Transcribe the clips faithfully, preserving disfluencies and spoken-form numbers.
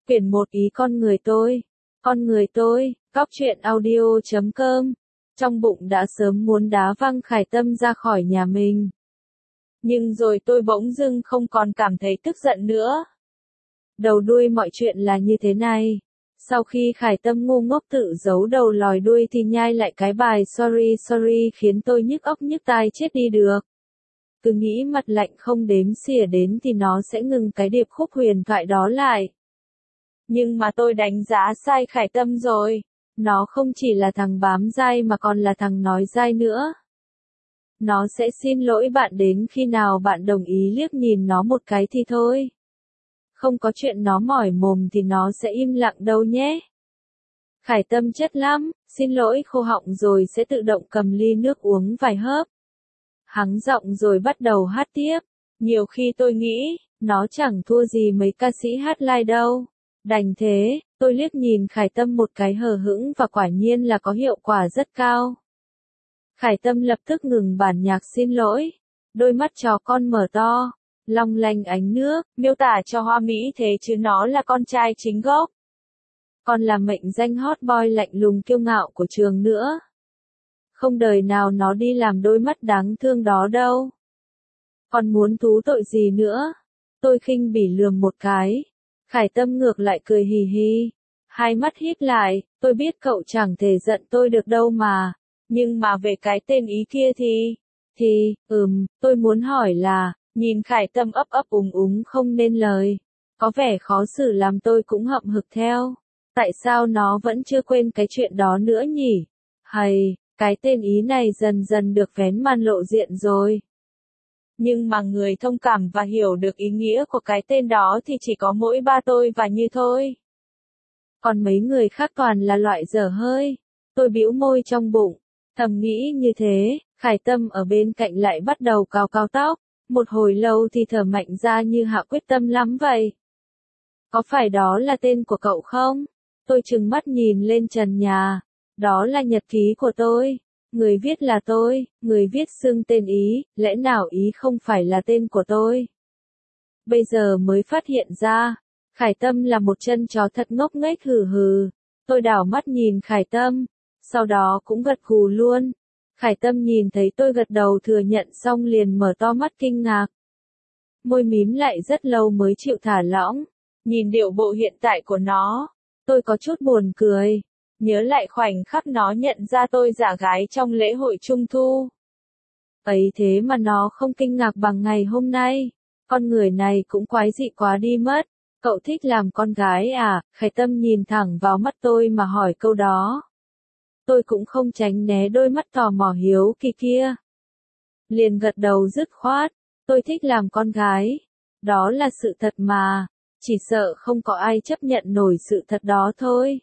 Quyển một ý con người tôi. Con người tôi, Cóc truyện audio chấm com. Trong bụng đã sớm muốn đá văng Khải Tâm ra khỏi nhà mình. Nhưng rồi tôi bỗng dưng không còn cảm thấy tức giận nữa. Đầu đuôi mọi chuyện là như thế này. Sau khi Khải Tâm ngu ngốc tự giấu đầu lòi đuôi thì nhai lại cái bài sorry sorry khiến tôi nhức óc nhức tai chết đi được. Cứ nghĩ mặt lạnh không đếm xỉa đến thì nó sẽ ngừng cái điệp khúc huyền thoại đó lại. Nhưng mà tôi đánh giá sai Khải Tâm rồi. Nó không chỉ là thằng bám dai mà còn là thằng nói dai nữa. Nó sẽ xin lỗi bạn đến khi nào bạn đồng ý liếc nhìn nó một cái thì thôi. Không có chuyện nó mỏi mồm thì nó sẽ im lặng đâu nhé. Khải Tâm chất lắm, xin lỗi khô họng rồi sẽ tự động cầm ly nước uống vài hớp. Hắng giọng rồi bắt đầu hát tiếp. Nhiều khi tôi nghĩ, nó chẳng thua gì mấy ca sĩ hát live đâu. Đành thế, tôi liếc nhìn Khải Tâm một cái hờ hững và quả nhiên là có hiệu quả rất cao. Khải Tâm lập tức ngừng bản nhạc xin lỗi. Đôi mắt chó con mở to, long lanh ánh nước, miêu tả cho hoa mỹ thế chứ nó là con trai chính gốc. Còn là mệnh danh hot boy lạnh lùng kiêu ngạo của trường nữa. Không đời nào nó đi làm đôi mắt đáng thương đó đâu. Còn muốn thú tội gì nữa? Tôi khinh bỉ lườm một cái. Khải Tâm ngược lại cười hì hì. Hai mắt híp lại, tôi biết cậu chẳng thể giận tôi được đâu mà. Nhưng mà về cái tên ý kia thì... Thì, ừm, tôi muốn hỏi là, nhìn Khải Tâm ấp ấp úng úng không nên lời. Có vẻ khó xử làm tôi cũng hậm hực theo. Tại sao nó vẫn chưa quên cái chuyện đó nữa nhỉ? Hay, cái tên ý này dần dần được vén màn lộ diện rồi. Nhưng mà người thông cảm và hiểu được ý nghĩa của cái tên đó thì chỉ có mỗi ba tôi và Như thôi. Còn mấy người khác toàn là loại dở hơi. Tôi bĩu môi trong bụng, thầm nghĩ như thế. Khải Tâm ở bên cạnh lại bắt đầu cào cào tóc. Một hồi lâu thì thở mạnh ra như hạ quyết tâm lắm vậy. Có phải đó là tên của cậu không? Tôi trừng mắt nhìn lên trần nhà. Đó là nhật ký của tôi. Người viết là tôi, người viết xưng tên Ý, lẽ nào Ý không phải là tên của tôi? Bây giờ mới phát hiện ra, Khải Tâm là một chân chó thật ngốc nghếch hừ hừ. Tôi đảo mắt nhìn Khải Tâm, sau đó cũng gật gù luôn. Khải Tâm nhìn thấy tôi gật đầu thừa nhận xong liền mở to mắt kinh ngạc. Môi mím lại rất lâu mới chịu thả lỏng. Nhìn điệu bộ hiện tại của nó, tôi có chút buồn cười. Nhớ lại khoảnh khắc nó nhận ra tôi giả gái trong lễ hội Trung Thu. Ấy thế mà nó không kinh ngạc bằng ngày hôm nay. Con người này cũng quái dị quá đi mất. Cậu thích làm con gái à? Khải Tâm nhìn thẳng vào mắt tôi mà hỏi câu đó. Tôi cũng không tránh né đôi mắt tò mò hiếu kỳ kia. Liền gật đầu dứt khoát. Tôi thích làm con gái. Đó là sự thật mà. Chỉ sợ không có ai chấp nhận nổi sự thật đó thôi.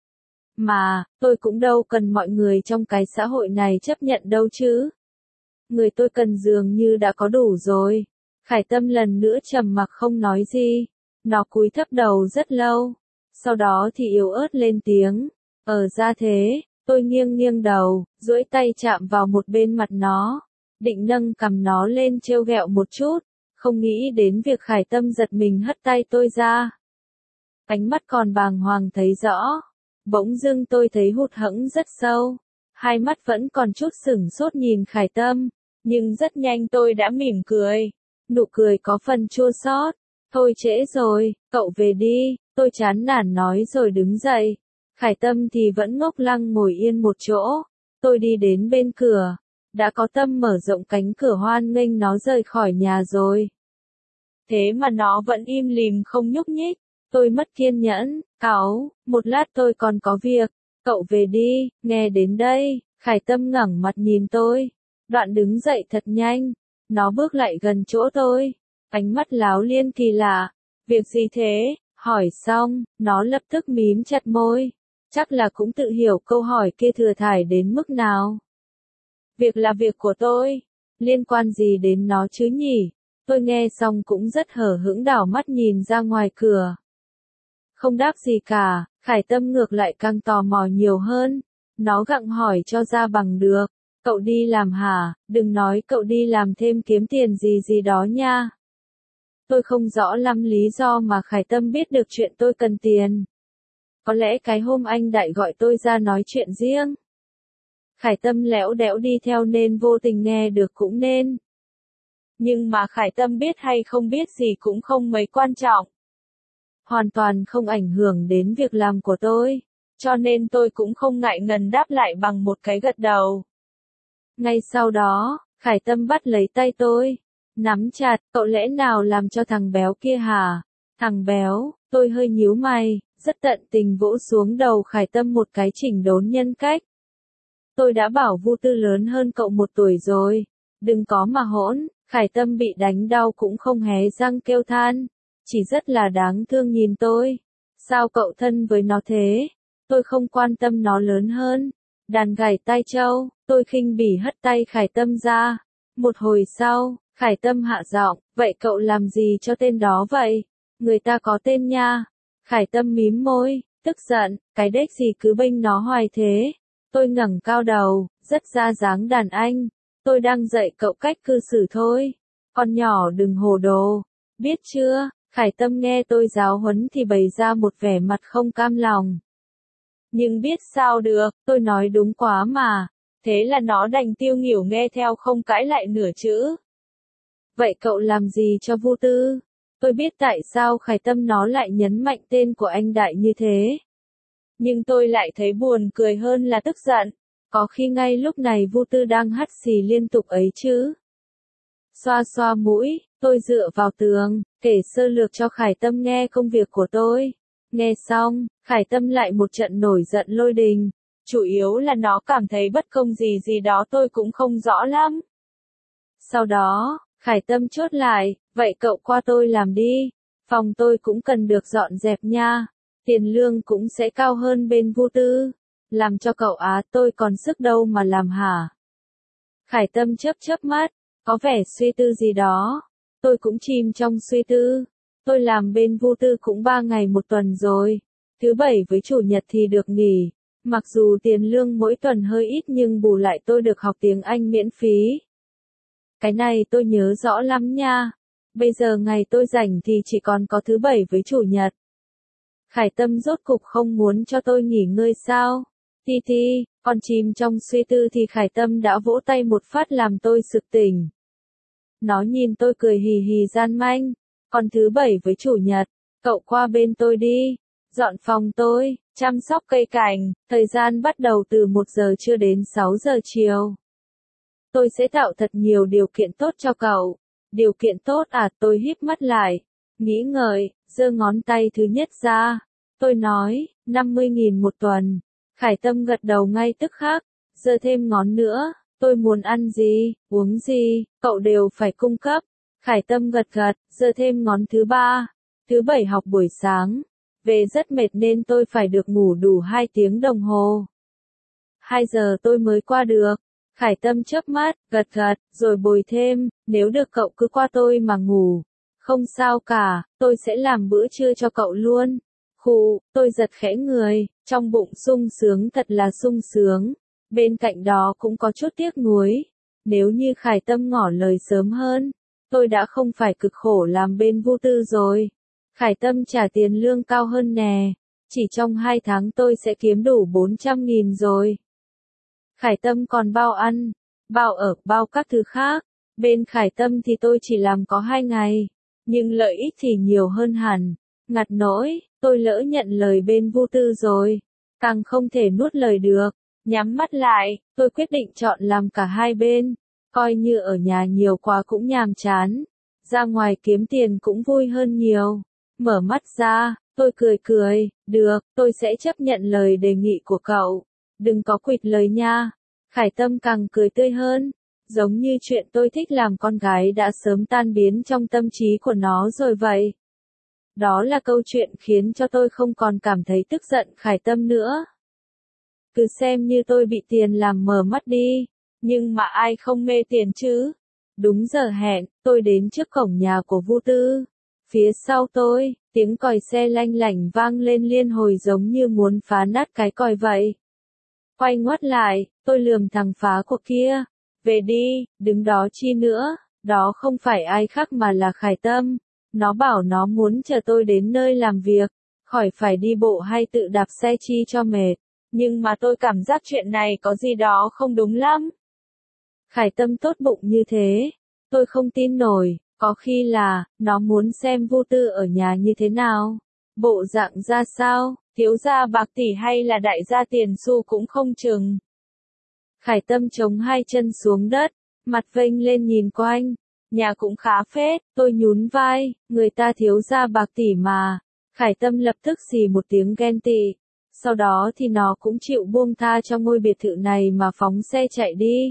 Mà, tôi cũng đâu cần mọi người trong cái xã hội này chấp nhận đâu chứ. Người tôi cần dường như đã có đủ rồi. Khải Tâm lần nữa trầm mặc không nói gì. Nó cúi thấp đầu rất lâu. Sau đó thì yếu ớt lên tiếng. Ở ra thế, tôi nghiêng nghiêng đầu, duỗi tay chạm vào một bên mặt nó. Định nâng cầm nó lên trêu ghẹo một chút. Không nghĩ đến việc Khải Tâm giật mình hất tay tôi ra. Ánh mắt còn bàng hoàng thấy rõ. Bỗng dưng tôi thấy hụt hẫng rất sâu. Hai mắt vẫn còn chút sửng sốt nhìn Khải Tâm. Nhưng rất nhanh tôi đã mỉm cười. Nụ cười có phần chua xót. Thôi trễ rồi, cậu về đi. Tôi chán nản nói rồi đứng dậy. Khải Tâm thì vẫn ngốc lăng ngồi yên một chỗ. Tôi đi đến bên cửa. Đã có Tâm mở rộng cánh cửa hoan nghênh nó rời khỏi nhà rồi. Thế mà nó vẫn im lìm không nhúc nhích. Tôi mất kiên nhẫn, cáu, một lát tôi còn có việc, cậu về đi, nghe đến đây, Khải Tâm ngẩng mặt nhìn tôi, đoạn đứng dậy thật nhanh, nó bước lại gần chỗ tôi, ánh mắt láo liên kỳ lạ, việc gì thế, hỏi xong, nó lập tức mím chặt môi, chắc là cũng tự hiểu câu hỏi kia thừa thải đến mức nào. Việc là việc của tôi, liên quan gì đến nó chứ nhỉ, tôi nghe xong cũng rất hờ hững đảo mắt nhìn ra ngoài cửa. Không đáp gì cả, Khải Tâm ngược lại càng tò mò nhiều hơn. Nó gặng hỏi cho ra bằng được. Cậu đi làm hả? Đừng nói cậu đi làm thêm kiếm tiền gì gì đó nha. Tôi không rõ lắm lý do mà Khải Tâm biết được chuyện tôi cần tiền. Có lẽ cái hôm anh Đại gọi tôi ra nói chuyện riêng. Khải Tâm lẽo đẽo đi theo nên vô tình nghe được cũng nên. Nhưng mà Khải Tâm biết hay không biết gì cũng không mấy quan trọng. Hoàn toàn không ảnh hưởng đến việc làm của tôi. Cho nên tôi cũng không ngại ngần đáp lại bằng một cái gật đầu. Ngay sau đó, Khải Tâm bắt lấy tay tôi. Nắm chặt, cậu lẽ nào làm cho thằng béo kia hả? Thằng béo, tôi hơi nhíu mày, rất tận tình vỗ xuống đầu Khải Tâm một cái chỉnh đốn nhân cách. Tôi đã bảo Vu Tư lớn hơn cậu một tuổi rồi. Đừng có mà hỗn. Khải Tâm bị đánh đau cũng không hé răng kêu than. Chỉ rất là đáng thương nhìn tôi. Sao cậu thân với nó thế? Tôi không quan tâm nó lớn hơn. Đàn gảy tai trâu, tôi khinh bỉ hất tay Khải Tâm ra. Một hồi sau, Khải Tâm hạ giọng, vậy cậu làm gì cho tên đó vậy? Người ta có tên nha. Khải Tâm mím môi, tức giận, cái đếch gì cứ bênh nó hoài thế. Tôi ngẩng cao đầu, rất ra dáng đàn anh. Tôi đang dạy cậu cách cư xử thôi. Con nhỏ đừng hồ đồ. Biết chưa? Khải Tâm nghe tôi giáo huấn thì bày ra một vẻ mặt không cam lòng. Nhưng biết sao được, tôi nói đúng quá mà. Thế là nó đành tiêu nghỉu nghe theo không cãi lại nửa chữ. Vậy cậu làm gì cho Vu Tư? Tôi biết tại sao Khải Tâm nó lại nhấn mạnh tên của anh Đại như thế. Nhưng tôi lại thấy buồn cười hơn là tức giận. Có khi ngay lúc này Vu Tư đang hắt xì liên tục ấy chứ. Xoa xoa mũi, tôi dựa vào tường, kể sơ lược cho Khải Tâm nghe công việc của tôi. Nghe xong, Khải Tâm lại một trận nổi giận lôi đình. Chủ yếu là nó cảm thấy bất công gì gì đó tôi cũng không rõ lắm. Sau đó, Khải Tâm chốt lại, vậy cậu qua tôi làm đi. Phòng tôi cũng cần được dọn dẹp nha. Tiền lương cũng sẽ cao hơn bên Vu Tư. Làm cho cậu á tôi còn sức đâu mà làm hả? Khải Tâm chớp chớp mắt, có vẻ suy tư gì đó. Tôi cũng chìm trong suy tư. Tôi làm bên Vu Tư cũng ba ngày một tuần rồi. Thứ bảy với chủ nhật thì được nghỉ. Mặc dù tiền lương mỗi tuần hơi ít nhưng bù lại tôi được học tiếng Anh miễn phí. Cái này tôi nhớ rõ lắm nha. Bây giờ ngày tôi rảnh thì chỉ còn có thứ bảy với chủ nhật. Khải Tâm rốt cục không muốn cho tôi nghỉ ngơi sao? Ti ti, còn chìm trong suy tư thì Khải Tâm đã vỗ tay một phát làm tôi sực tỉnh. Nó nhìn tôi cười hì hì gian manh. Còn thứ bảy với chủ nhật, cậu qua bên tôi đi. Dọn phòng tôi, chăm sóc cây cảnh, thời gian bắt đầu từ một giờ trưa đến sáu giờ chiều. Tôi sẽ tạo thật nhiều điều kiện tốt cho cậu. Điều kiện tốt à? Tôi híp mắt lại, nghĩ ngợi, giơ ngón tay thứ nhất ra. Tôi nói, năm mươi nghìn một tuần. Khải Tâm gật đầu ngay tức khắc, giơ thêm ngón nữa. Tôi muốn ăn gì, uống gì, cậu đều phải cung cấp. Khải Tâm gật gật, giơ thêm ngón thứ ba. Thứ bảy học buổi sáng. Về rất mệt nên tôi phải được ngủ đủ hai tiếng đồng hồ. hai giờ tôi mới qua được. Khải Tâm chớp mắt, gật gật, rồi bồi thêm, nếu được cậu cứ qua tôi mà ngủ. Không sao cả, tôi sẽ làm bữa trưa cho cậu luôn. Khụ, tôi giật khẽ người, trong bụng sung sướng thật là sung sướng. Bên cạnh đó cũng có chút tiếc nuối. Nếu như Khải Tâm ngỏ lời sớm hơn, tôi đã không phải cực khổ làm bên Vu Tư rồi. Khải Tâm trả tiền lương cao hơn nè. Chỉ trong hai tháng tôi sẽ kiếm đủ bốn trăm nghìn rồi. Khải Tâm còn bao ăn, bao ở, bao các thứ khác. Bên Khải Tâm thì tôi chỉ làm có hai ngày. Nhưng lợi ích thì nhiều hơn hẳn. Ngặt nỗi, tôi lỡ nhận lời bên Vu Tư rồi. Càng không thể nuốt lời được. Nhắm mắt lại, tôi quyết định chọn làm cả hai bên. Coi như ở nhà nhiều quá cũng nhàm chán. Ra ngoài kiếm tiền cũng vui hơn nhiều. Mở mắt ra, tôi cười cười, được, tôi sẽ chấp nhận lời đề nghị của cậu. Đừng có quỵt lời nha. Khải Tâm càng cười tươi hơn. Giống như chuyện tôi thích làm con gái đã sớm tan biến trong tâm trí của nó rồi vậy. Đó là câu chuyện khiến cho tôi không còn cảm thấy tức giận Khải Tâm nữa. Cứ xem như tôi bị tiền làm mờ mắt đi. Nhưng mà ai không mê tiền chứ? Đúng giờ hẹn, tôi đến trước cổng nhà của Vu Tư. Phía sau tôi, tiếng còi xe lanh lảnh vang lên liên hồi giống như muốn phá nát cái còi vậy. Quay ngoắt lại, tôi lườm thằng phá của kia. Về đi, đứng đó chi nữa, đó không phải ai khác mà là Khải Tâm. Nó bảo nó muốn chờ tôi đến nơi làm việc, khỏi phải đi bộ hay tự đạp xe chi cho mệt. Nhưng mà tôi cảm giác chuyện này có gì đó không đúng lắm. Khải Tâm tốt bụng như thế, tôi không tin nổi, có khi là, nó muốn xem Vu Tư ở nhà như thế nào, bộ dạng ra sao, thiếu gia bạc tỷ hay là đại gia tiền xu cũng không chừng. Khải Tâm chống hai chân xuống đất, mặt vênh lên nhìn quanh, nhà cũng khá phết, tôi nhún vai, người ta thiếu gia bạc tỷ mà. Khải Tâm lập tức xì một tiếng ghen tị, sau đó thì nó cũng chịu buông tha cho ngôi biệt thự này mà phóng xe chạy đi.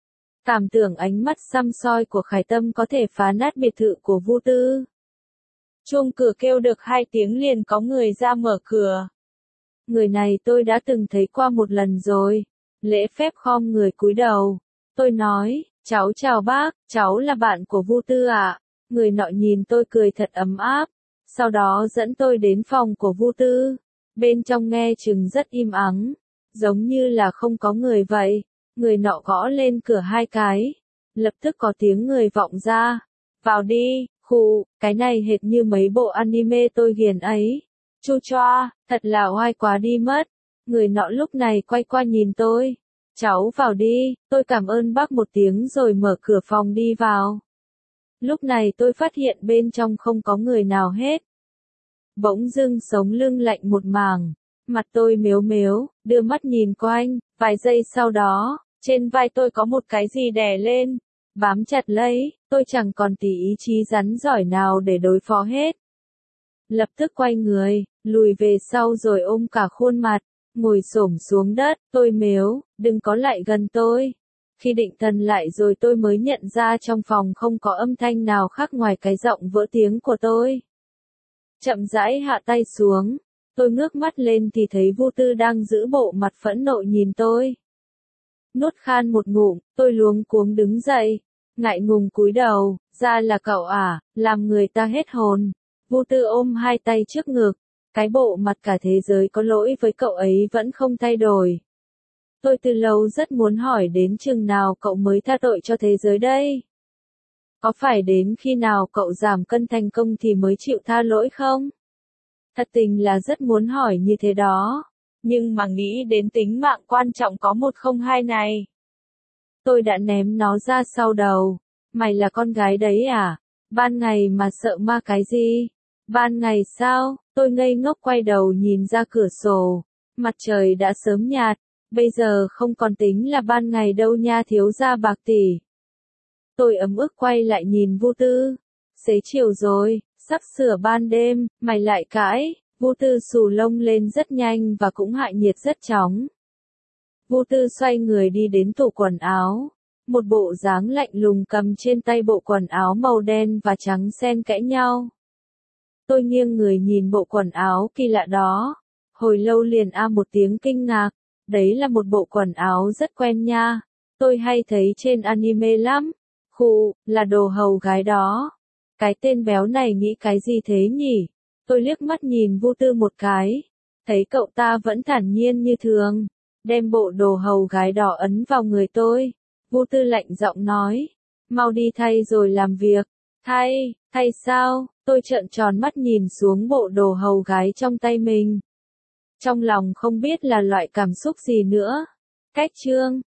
Cảm tưởng ánh mắt săm soi của Khải Tâm có thể phá nát biệt thự của Vu Tư. Chuông cửa kêu được hai tiếng liền có người ra mở cửa. Người này tôi đã từng thấy qua một lần rồi. Lễ phép khom người cúi đầu. Tôi nói, cháu chào bác, cháu là bạn của Vu Tư ạ. Người nọ nhìn tôi cười thật ấm áp. Sau đó dẫn tôi đến phòng của Vu Tư. Bên trong nghe chừng rất im ắng, giống như là không có người vậy. Người nọ gõ lên cửa hai cái. Lập tức có tiếng người vọng ra. Vào đi, khụ, cái này hệt như mấy bộ anime tôi ghiền ấy. Chu choa, thật là oai quá đi mất. Người nọ lúc này quay qua nhìn tôi. Cháu vào đi, tôi cảm ơn bác một tiếng rồi mở cửa phòng đi vào. Lúc này tôi phát hiện bên trong không có người nào hết. Bỗng dưng sống lưng lạnh một mảng. Mặt tôi mếu mếu, đưa mắt nhìn quanh, vài giây sau đó, trên vai tôi có một cái gì đè lên. Bám chặt lấy, tôi chẳng còn tí ý chí rắn giỏi nào để đối phó hết. Lập tức quay người, lùi về sau rồi ôm cả khuôn mặt, ngồi xổm xuống đất, tôi mếu, đừng có lại gần tôi. Khi định thần lại rồi tôi mới nhận ra trong phòng không có âm thanh nào khác ngoài cái giọng vỡ tiếng của tôi. Chậm rãi hạ tay xuống, tôi ngước mắt lên thì thấy Vu Tư đang giữ bộ mặt phẫn nộ nhìn tôi. Nuốt khan một ngụm, tôi luống cuống đứng dậy, ngại ngùng cúi đầu, ra là cậu à, làm người ta hết hồn. Vu Tư ôm hai tay trước ngực, cái bộ mặt cả thế giới có lỗi với cậu ấy vẫn không thay đổi. Tôi từ lâu rất muốn hỏi đến chừng nào cậu mới tha tội cho thế giới đây? Có phải đến khi nào cậu giảm cân thành công thì mới chịu tha lỗi không? Thật tình là rất muốn hỏi như thế đó. Nhưng mà nghĩ đến tính mạng quan trọng có một không hai này. Tôi đã ném nó ra sau đầu. Mày là con gái đấy à? Ban ngày mà sợ ma cái gì? Ban ngày sao? Tôi ngây ngốc quay đầu nhìn ra cửa sổ. Mặt trời đã sớm nhạt. Bây giờ không còn tính là ban ngày đâu nha thiếu gia bạc tỷ. Tôi ấm ức quay lại nhìn Vu Tư. Xế chiều rồi, sắp sửa ban đêm, mày lại cãi. Vu Tư xù lông lên rất nhanh và cũng hạ nhiệt rất chóng. Vu Tư xoay người đi đến tủ quần áo. Một bộ dáng lạnh lùng cầm trên tay bộ quần áo màu đen và trắng xen kẽ nhau. Tôi nghiêng người nhìn bộ quần áo kỳ lạ đó. Hồi lâu liền a một tiếng kinh ngạc. Đấy là một bộ quần áo rất quen nha. Tôi hay thấy trên anime lắm. Khụ, là đồ hầu gái đó. Cái tên béo này nghĩ cái gì thế nhỉ? Tôi liếc mắt nhìn Vu Tư một cái. Thấy cậu ta vẫn thản nhiên như thường. Đem bộ đồ hầu gái đỏ ấn vào người tôi. Vu Tư lạnh giọng nói. Mau đi thay rồi làm việc. Thay, thay sao? Tôi trợn tròn mắt nhìn xuống bộ đồ hầu gái trong tay mình. Trong lòng không biết là loại cảm xúc gì nữa. Cách chương.